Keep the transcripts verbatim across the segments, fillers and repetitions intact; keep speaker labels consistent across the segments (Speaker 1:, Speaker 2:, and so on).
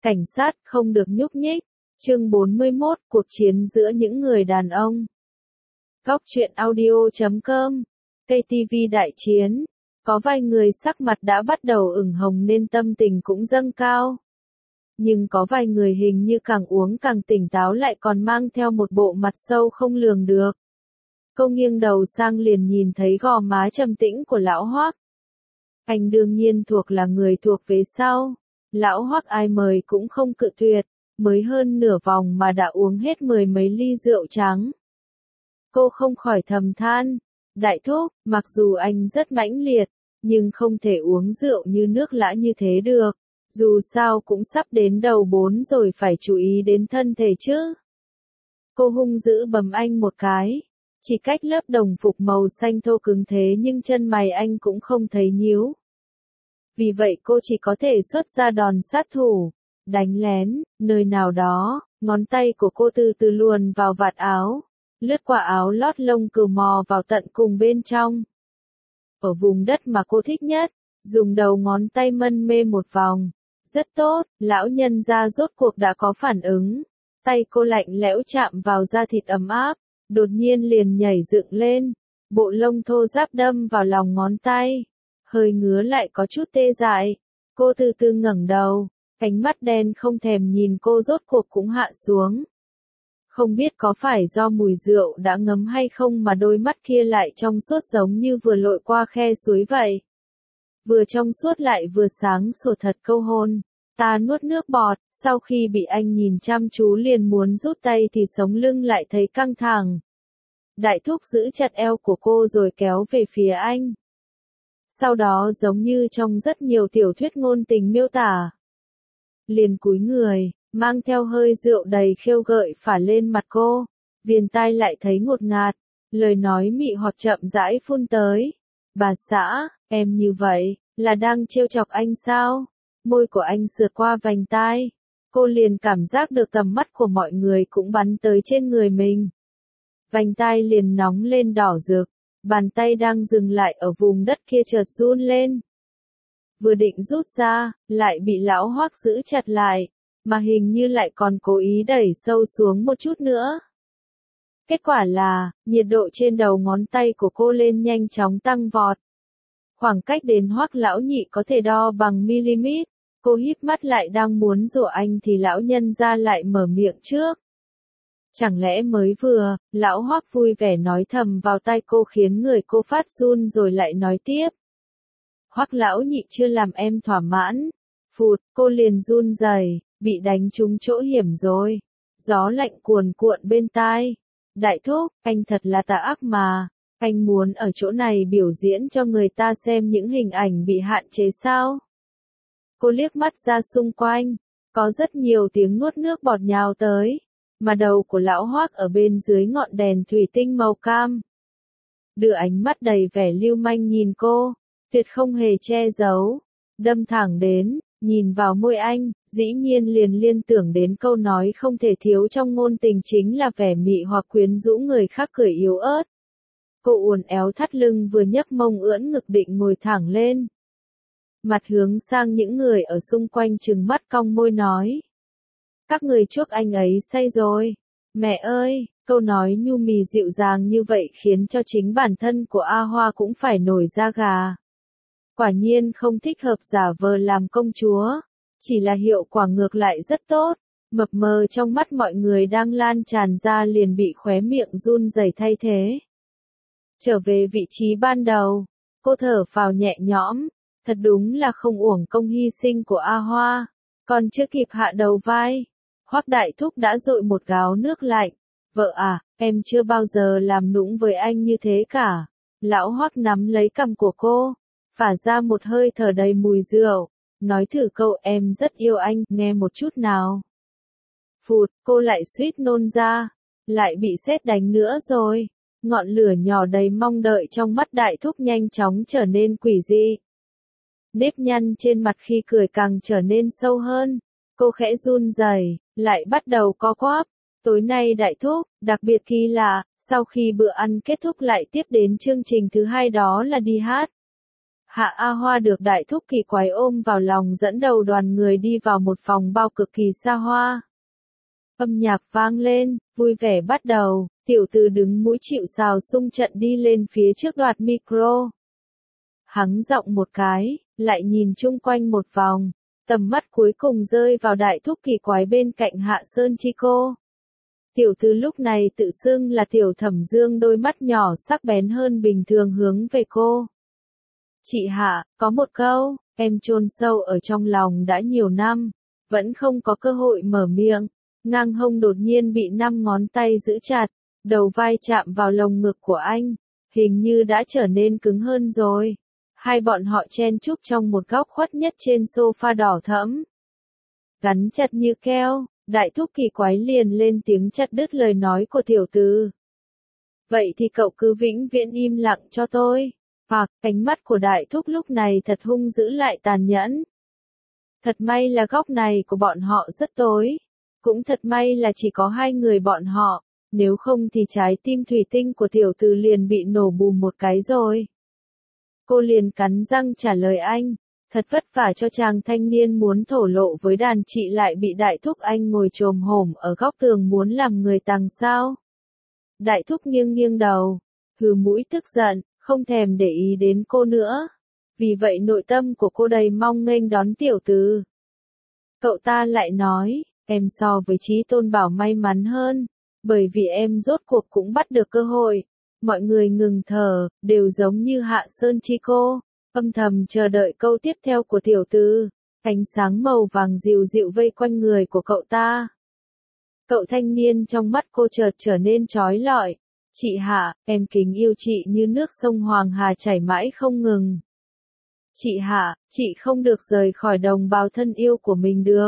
Speaker 1: Cảnh sát không được nhúc nhích. Chương bốn mươi mốt, cuộc chiến giữa những người đàn ông. Góc truyện audio chấm com. ca tê vê đại chiến. Có vài người sắc mặt đã bắt đầu ửng hồng nên tâm tình cũng dâng cao. Nhưng có vài người hình như càng uống càng tỉnh táo lại còn mang theo một bộ mặt sâu không lường được. Cô nghiêng đầu sang liền nhìn thấy gò má trầm tĩnh của lão Hoắc. Anh đương nhiên thuộc là người thuộc về sau. Lão Hoắc ai mời cũng không cự tuyệt, mới hơn nửa vòng mà đã uống hết mười mấy ly rượu trắng. Cô không khỏi thầm than, đại thúc, mặc dù anh rất mãnh liệt, nhưng không thể uống rượu như nước lã như thế được, dù sao cũng sắp đến đầu bốn rồi phải chú ý đến thân thể chứ. Cô hung dữ bầm anh một cái, chỉ cách lớp đồng phục màu xanh thô cứng thế nhưng chân mày anh cũng không thấy nhíu. Vì vậy cô chỉ có thể xuất ra đòn sát thủ, đánh lén, nơi nào đó, ngón tay của cô từ từ luồn vào vạt áo, lướt qua áo lót lông cừu mò vào tận cùng bên trong. Ở vùng đất mà cô thích nhất, dùng đầu ngón tay mân mê một vòng. Rất tốt, lão nhân gia rốt cuộc đã có phản ứng. Tay cô lạnh lẽo chạm vào da thịt ấm áp, đột nhiên liền nhảy dựng lên, bộ lông thô ráp đâm vào lòng ngón tay. Hơi ngứa lại có chút tê dại. Cô từ từ ngẩng đầu, ánh mắt đen không thèm nhìn cô rốt cuộc cũng hạ xuống. Không biết có phải do mùi rượu đã ngấm hay không mà đôi mắt kia lại trong suốt giống như vừa lội qua khe suối vậy. Vừa trong suốt lại vừa sáng sủa thật câu hôn. Ta nuốt nước bọt, sau khi bị anh nhìn chăm chú liền muốn rút tay thì sống lưng lại thấy căng thẳng. Đại thúc giữ chặt eo của cô rồi kéo về phía anh. Sau đó giống như trong rất nhiều tiểu thuyết ngôn tình miêu tả. Liền cúi người, mang theo hơi rượu đầy khêu gợi phả lên mặt cô, viền tai lại thấy ngột ngạt, lời nói mị hoặc chậm rãi phun tới. Bà xã, em như vậy, là đang trêu chọc anh sao? Môi của anh sượt qua vành tai, cô liền cảm giác được tầm mắt của mọi người cũng bắn tới trên người mình. Vành tai liền nóng lên đỏ rực. Bàn tay đang dừng lại ở vùng đất kia chợt run lên. Vừa định rút ra, lại bị lão Hoắc giữ chặt lại, mà hình như lại còn cố ý đẩy sâu xuống một chút nữa. Kết quả là, nhiệt độ trên đầu ngón tay của cô lên nhanh chóng tăng vọt. Khoảng cách đến Hoắc lão nhị có thể đo bằng mm, cô híp mắt lại đang muốn dỗ anh thì lão nhân gia lại mở miệng trước. Chẳng lẽ mới vừa, lão Hoắc vui vẻ nói thầm vào tai cô khiến người cô phát run rồi lại nói tiếp. Hoắc lão nhị chưa làm em thỏa mãn. Phụt, cô liền run rẩy, bị đánh trúng chỗ hiểm rồi. Gió lạnh cuồn cuộn bên tai. Đại thúc, anh thật là tà ác mà. Anh muốn ở chỗ này biểu diễn cho người ta xem những hình ảnh bị hạn chế sao? Cô liếc mắt ra xung quanh, có rất nhiều tiếng nuốt nước bọt nhào tới. Mà đầu của lão Hoắc ở bên dưới ngọn đèn thủy tinh màu cam. Đưa ánh mắt đầy vẻ lưu manh nhìn cô, tuyệt không hề che giấu, đâm thẳng đến, nhìn vào môi anh, dĩ nhiên liền liên tưởng đến câu nói không thể thiếu trong ngôn tình chính là vẻ mị hoặc quyến rũ người khác cười yếu ớt. Cô uốn éo thắt lưng vừa nhấc mông ưỡn ngực định ngồi thẳng lên. Mặt hướng sang những người ở xung quanh trừng mắt cong môi nói. Các người chuốc anh ấy say rồi. Mẹ ơi, câu nói nhu mì dịu dàng như vậy khiến cho chính bản thân của A Hoa cũng phải nổi da gà. Quả nhiên không thích hợp giả vờ làm công chúa. Chỉ là hiệu quả ngược lại rất tốt. Mập mờ trong mắt mọi người đang lan tràn ra liền bị khóe miệng run rẩy thay thế. Trở về vị trí ban đầu, cô thở phào nhẹ nhõm. Thật đúng là không uổng công hy sinh của A Hoa. Còn chưa kịp hạ đầu vai. Hoắc đại thúc đã dội một gáo nước lạnh. Vợ à, em chưa bao giờ làm nũng với anh như thế cả. Lão Hoắc nắm lấy cằm của cô, phả ra một hơi thở đầy mùi rượu. Nói thử câu em rất yêu anh, nghe một chút nào. Phụt, cô lại suýt nôn ra. Lại bị sét đánh nữa rồi. Ngọn lửa nhỏ đầy mong đợi trong mắt đại thúc nhanh chóng trở nên quỷ dị. Nếp nhăn trên mặt khi cười càng trở nên sâu hơn. Cô khẽ run rẩy, lại bắt đầu co quắp. Tối nay đại thúc, đặc biệt kỳ lạ, sau khi bữa ăn kết thúc lại tiếp đến chương trình thứ hai đó là đi hát. Hạ A Hoa được đại thúc kỳ quái ôm vào lòng dẫn đầu đoàn người đi vào một phòng bao cực kỳ xa hoa. Âm nhạc vang lên, vui vẻ bắt đầu, tiểu từ đứng mũi chịu sào sung trận đi lên phía trước đoạt micro. Hắng giọng một cái, lại nhìn chung quanh một vòng, tầm mắt cuối cùng rơi vào đại thúc kỳ quái bên cạnh Hạ Sơn Chi cô. Tiểu từ lúc này tự xưng là tiểu thẩm dương, đôi mắt nhỏ sắc bén hơn bình thường hướng về cô. Chị Hạ, có một câu, em chôn sâu ở trong lòng đã nhiều năm, vẫn không có cơ hội mở miệng. Ngang hông đột nhiên bị năm ngón tay giữ chặt, đầu vai chạm vào lồng ngực của anh, hình như đã trở nên cứng hơn rồi. Hai bọn họ chen chúc trong một góc khuất nhất trên sofa đỏ thẫm. Gắn chặt như keo, đại thúc kỳ quái liền lên tiếng chặt đứt lời nói của tiểu từ. Vậy thì cậu cứ vĩnh viễn im lặng cho tôi. Hoặc, ánh mắt của đại thúc lúc này thật hung dữ lại tàn nhẫn. Thật may là góc này của bọn họ rất tối. Cũng thật may là chỉ có hai người bọn họ, nếu không thì trái tim thủy tinh của tiểu từ liền bị nổ bùm một cái rồi. Cô liền cắn răng trả lời anh, thật vất vả cho chàng thanh niên muốn thổ lộ với đàn chị lại bị đại thúc anh ngồi chồm hổm ở góc tường muốn làm người tằng sao. Đại thúc nghiêng nghiêng đầu, hừ mũi tức giận, không thèm để ý đến cô nữa. Vì vậy nội tâm của cô đầy mong nghênh đón tiểu từ. Cậu ta lại nói, em so với Chí Tôn Bảo may mắn hơn, bởi vì em rốt cuộc cũng bắt được cơ hội. Mọi người ngừng thở, đều giống như Hạ Sơn Chi cô, âm thầm chờ đợi câu tiếp theo của tiểu từ. Ánh sáng màu vàng dịu dịu vây quanh người của cậu ta. Cậu thanh niên trong mắt cô chợt trở nên chói lọi. Chị Hạ, em kính yêu chị như nước sông Hoàng Hà chảy mãi không ngừng. Chị Hạ, chị không được rời khỏi đồng bào thân yêu của mình được.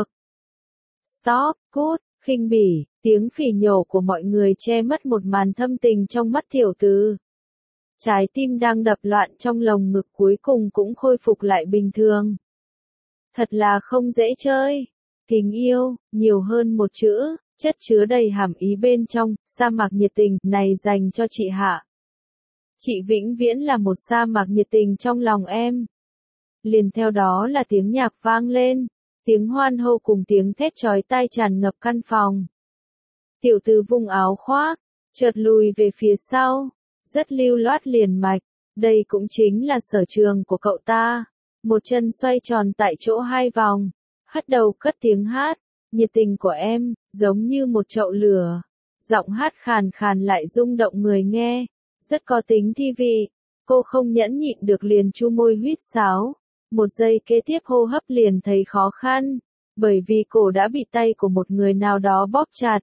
Speaker 1: Stop, cút, khinh bỉ, tiếng phỉ nhổ của mọi người che mất một màn thâm tình trong mắt tiểu từ. Trái tim đang đập loạn trong lồng ngực cuối cùng cũng khôi phục lại bình thường. Thật là không dễ chơi. Tình yêu, nhiều hơn một chữ, chất chứa đầy hàm ý bên trong, sa mạc nhiệt tình này dành cho chị Hạ. Chị vĩnh viễn là một sa mạc nhiệt tình trong lòng em. Liền theo đó là tiếng nhạc vang lên. Tiếng hoan hô cùng tiếng thét chói tai tràn ngập căn phòng. Tiểu từ vung áo khoác, chợt lùi về phía sau, rất lưu loát liền mạch, đây cũng chính là sở trường của cậu ta. Một chân xoay tròn tại chỗ hai vòng, hất đầu cất tiếng hát, nhiệt tình của em, giống như một chậu lửa. Giọng hát khàn khàn lại rung động người nghe, rất có tính thi vị. Cô không nhẫn nhịn được liền chu môi huýt sáo. Một giây kế tiếp hô hấp liền thấy khó khăn, bởi vì cổ đã bị tay của một người nào đó bóp chặt.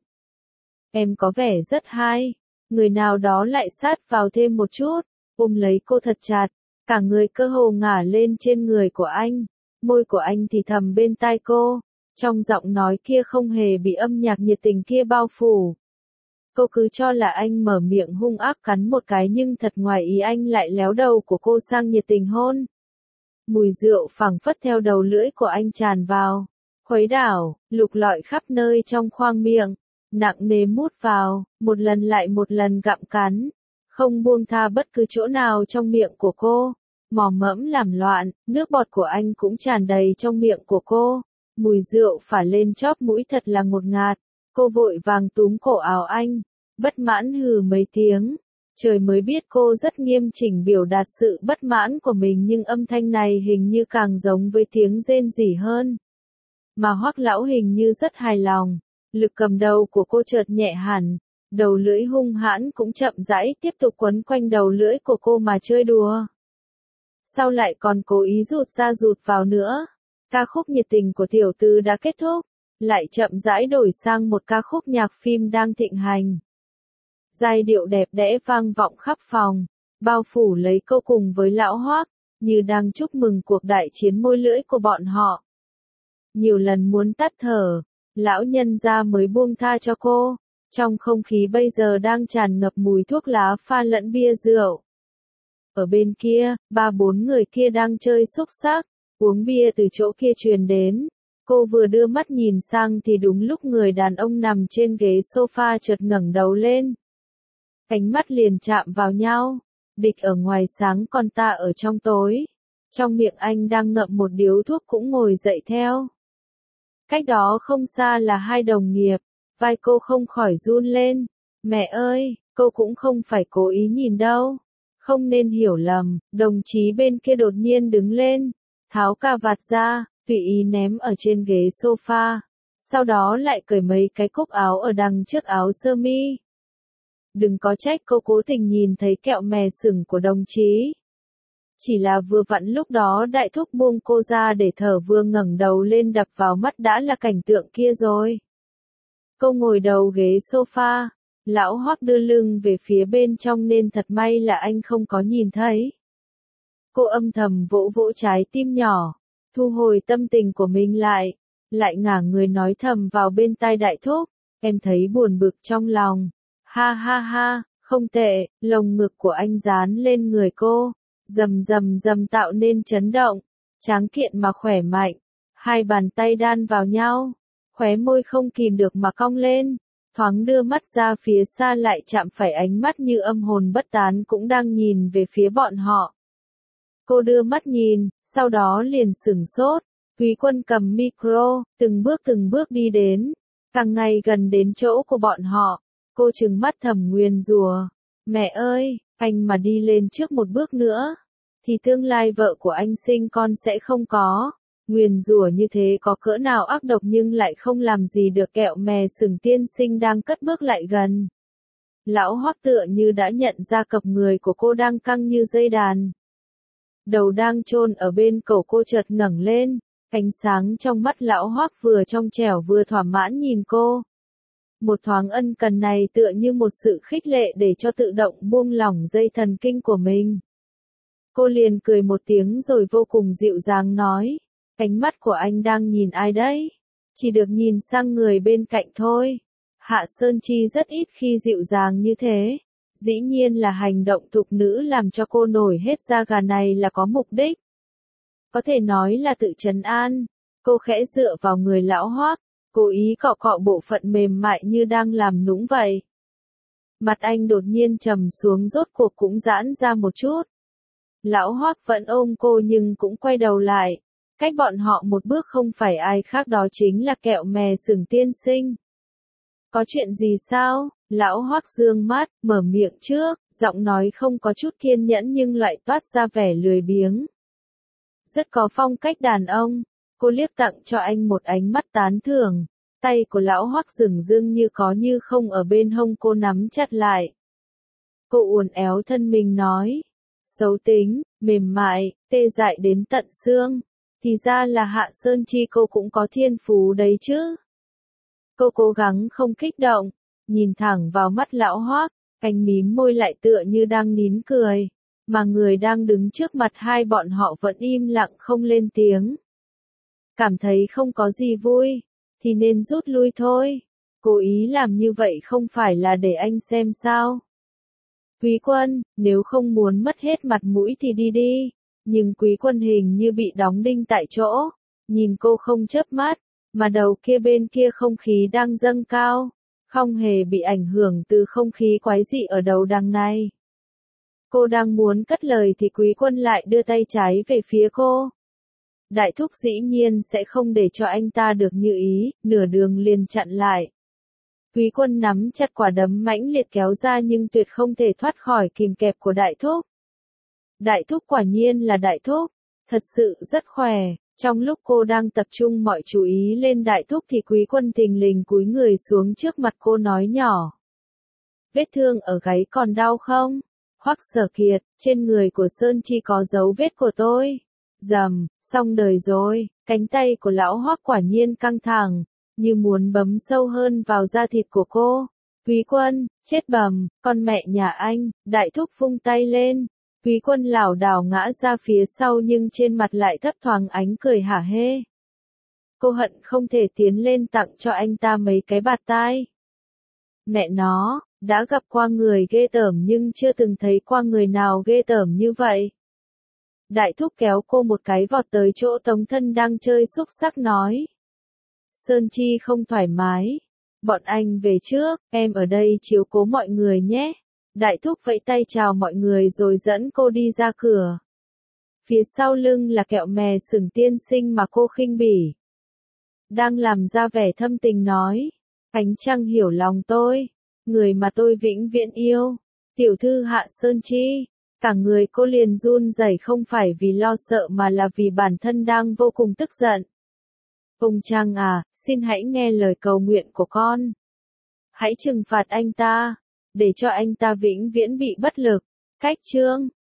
Speaker 1: Em có vẻ rất hay, người nào đó lại sát vào thêm một chút, ôm lấy cô thật chặt, cả người cơ hồ ngả lên trên người của anh, môi của anh thì thầm bên tai cô, trong giọng nói kia không hề bị âm nhạc nhiệt tình kia bao phủ. Cô cứ cho là anh mở miệng hung ác cắn một cái nhưng thật ngoài ý anh lại léo đầu của cô sang nhiệt tình hôn. Mùi rượu phảng phất theo đầu lưỡi của anh tràn vào, khuấy đảo, lục lọi khắp nơi trong khoang miệng, nặng nề mút vào, một lần lại một lần gặm cắn, không buông tha bất cứ chỗ nào trong miệng của cô, mò mẫm làm loạn, nước bọt của anh cũng tràn đầy trong miệng của cô, mùi rượu phả lên chóp mũi thật là ngột ngạt, cô vội vàng túm cổ áo anh, bất mãn hừ mấy tiếng. Trời mới biết cô rất nghiêm chỉnh biểu đạt sự bất mãn của mình nhưng âm thanh này hình như càng giống với tiếng rên rỉ hơn. Mà Hoắc lão hình như rất hài lòng, lực cầm đầu của cô chợt nhẹ hẳn, đầu lưỡi hung hãn cũng chậm rãi tiếp tục quấn quanh đầu lưỡi của cô mà chơi đùa. Sau lại còn cố ý rụt ra rụt vào nữa. Ca khúc nhiệt tình của tiểu tư đã kết thúc, lại chậm rãi đổi sang một ca khúc nhạc phim đang thịnh hành. Giai điệu đẹp đẽ vang vọng khắp phòng, bao phủ lấy cô cùng với lão Hoắc, như đang chúc mừng cuộc đại chiến môi lưỡi của bọn họ. Nhiều lần muốn tắt thở, lão nhân gia mới buông tha cho cô, trong không khí bây giờ đang tràn ngập mùi thuốc lá pha lẫn bia rượu. Ở bên kia, ba bốn người kia đang chơi xúc xắc, uống bia từ chỗ kia truyền đến. Cô vừa đưa mắt nhìn sang thì đúng lúc người đàn ông nằm trên ghế sofa chợt ngẩng đầu lên. Ánh mắt liền chạm vào nhau, địch ở ngoài sáng còn ta ở trong tối. Trong miệng anh đang ngậm một điếu thuốc cũng ngồi dậy theo. Cách đó không xa là hai đồng nghiệp, vai cô không khỏi run lên. Mẹ ơi, cô cũng không phải cố ý nhìn đâu. Không nên hiểu lầm, đồng chí bên kia đột nhiên đứng lên, tháo cà vạt ra, tùy ý ném ở trên ghế sofa. Sau đó lại cởi mấy cái cúc áo ở đằng trước áo sơ mi. Đừng có trách cô cố tình nhìn thấy kẹo mè sừng của đồng chí. Chỉ là vừa vặn lúc đó đại thúc buông cô ra để thở vừa ngẩng đầu lên đập vào mắt đã là cảnh tượng kia rồi. Cô ngồi đầu ghế sofa, lão Hoắc đưa lưng về phía bên trong nên thật may là anh không có nhìn thấy. Cô âm thầm vỗ vỗ trái tim nhỏ, thu hồi tâm tình của mình lại, lại ngả người nói thầm vào bên tai đại thúc, em thấy buồn bực trong lòng. Ha ha ha, không tệ, lồng ngực của anh dán lên người cô, rầm rầm rầm tạo nên chấn động, tráng kiện mà khỏe mạnh, hai bàn tay đan vào nhau, khóe môi không kìm được mà cong lên, thoáng đưa mắt ra phía xa lại chạm phải ánh mắt như âm hồn bất tán cũng đang nhìn về phía bọn họ. Cô đưa mắt nhìn, sau đó liền sửng sốt, Quý Quân cầm micro, từng bước từng bước đi đến, càng ngày gần đến chỗ của bọn họ. Cô trừng mắt thầm nguyền rủa, mẹ ơi, anh mà đi lên trước một bước nữa, thì tương lai vợ của anh sinh con sẽ không có. Nguyền rủa như thế có cỡ nào ác độc nhưng lại không làm gì được kẹo mè sừng tiên sinh đang cất bước lại gần. Lão Hoắc tựa như đã nhận ra cặp người của cô đang căng như dây đàn. Đầu đang chôn ở bên cổ cô chợt ngẩng lên, ánh sáng trong mắt lão Hoắc vừa trong trẻo vừa thỏa mãn nhìn cô. Một thoáng ân cần này tựa như một sự khích lệ để cho tự động buông lỏng dây thần kinh của mình. Cô liền cười một tiếng rồi vô cùng dịu dàng nói, ánh mắt của anh đang nhìn ai đấy? Chỉ được nhìn sang người bên cạnh thôi. Hạ Sơn Chi rất ít khi dịu dàng như thế. Dĩ nhiên là hành động thục nữ làm cho cô nổi hết da gà này là có mục đích. Có thể nói là tự trấn an. Cô khẽ dựa vào người lão Hoắc, cố ý cọ cọ bộ phận mềm mại như đang làm nũng vậy. Mặt anh đột nhiên trầm xuống rốt cuộc cũng giãn ra một chút. Lão Hoắc vẫn ôm cô nhưng cũng quay đầu lại. Cách bọn họ một bước không phải ai khác đó chính là kẹo mè sừng tiên sinh. Có chuyện gì sao? Lão Hoắc dương mắt, mở miệng trước, giọng nói không có chút kiên nhẫn nhưng lại toát ra vẻ lười biếng. Rất có phong cách đàn ông. Cô liếc tặng cho anh một ánh mắt tán thưởng. Tay của lão Hoắc dửng dưng như có như không ở bên hông cô nắm chặt lại. Cô uốn éo thân mình nói. Xấu tính, mềm mại, tê dại đến tận xương. Thì ra là Hạ Sơn Chi cô cũng có thiên phú đấy chứ. Cô cố gắng không kích động, nhìn thẳng vào mắt lão Hoắc, anh mím môi lại tựa như đang nín cười, mà người đang đứng trước mặt hai bọn họ vẫn im lặng không lên tiếng. Cảm thấy không có gì vui, thì nên rút lui thôi. Cố ý làm như vậy không phải là để anh xem sao. Quý Quân, nếu không muốn mất hết mặt mũi thì đi đi. Nhưng Quý Quân hình như bị đóng đinh tại chỗ, nhìn cô không chớp mắt, mà đầu kia bên kia không khí đang dâng cao, không hề bị ảnh hưởng từ không khí quái dị ở đầu đằng này. Cô đang muốn cất lời thì Quý Quân lại đưa tay trái về phía cô. Đại thúc dĩ nhiên sẽ không để cho anh ta được như ý, nửa đường liền chặn lại. Quý Quân nắm chặt quả đấm mãnh liệt kéo ra nhưng tuyệt không thể thoát khỏi kìm kẹp của đại thúc. Đại thúc quả nhiên là đại thúc, thật sự rất khỏe. Trong lúc cô đang tập trung mọi chú ý lên đại thúc thì Quý Quân thình lình cúi người xuống trước mặt cô nói nhỏ. Vết thương ở gáy còn đau không? Hoắc Sở Kiệt, trên người của Sơn Chi có dấu vết của tôi. Rầm, xong đời rồi, cánh tay của lão Hoắc quả nhiên căng thẳng, như muốn bấm sâu hơn vào da thịt của cô. Quý Quân, chết bầm, con mẹ nhà anh, đại thúc vung tay lên. Quý Quân lảo đảo ngã ra phía sau nhưng trên mặt lại thấp thoáng ánh cười hả hê. Cô hận không thể tiến lên tặng cho anh ta mấy cái bạt tai. Mẹ nó, đã gặp qua người ghê tởm nhưng chưa từng thấy qua người nào ghê tởm như vậy. Đại thúc kéo cô một cái vọt tới chỗ Tống Thân đang chơi xúc xắc nói. Sơn Chi không thoải mái. Bọn anh về trước, em ở đây chiếu cố mọi người nhé. Đại thúc vẫy tay chào mọi người rồi dẫn cô đi ra cửa. Phía sau lưng là kẹo mè sừng tiên sinh mà cô khinh bỉ. Đang làm ra vẻ thâm tình nói. Ánh trăng hiểu lòng tôi. Người mà tôi vĩnh viễn yêu. Tiểu thư Hạ Sơn Chi. Cả người cô liền run rẩy không phải vì lo sợ mà là vì bản thân đang vô cùng tức giận. Ông Trăng à, xin hãy nghe lời cầu nguyện của con. Hãy trừng phạt anh ta. Để cho anh ta vĩnh viễn bị bất lực. Cách chương.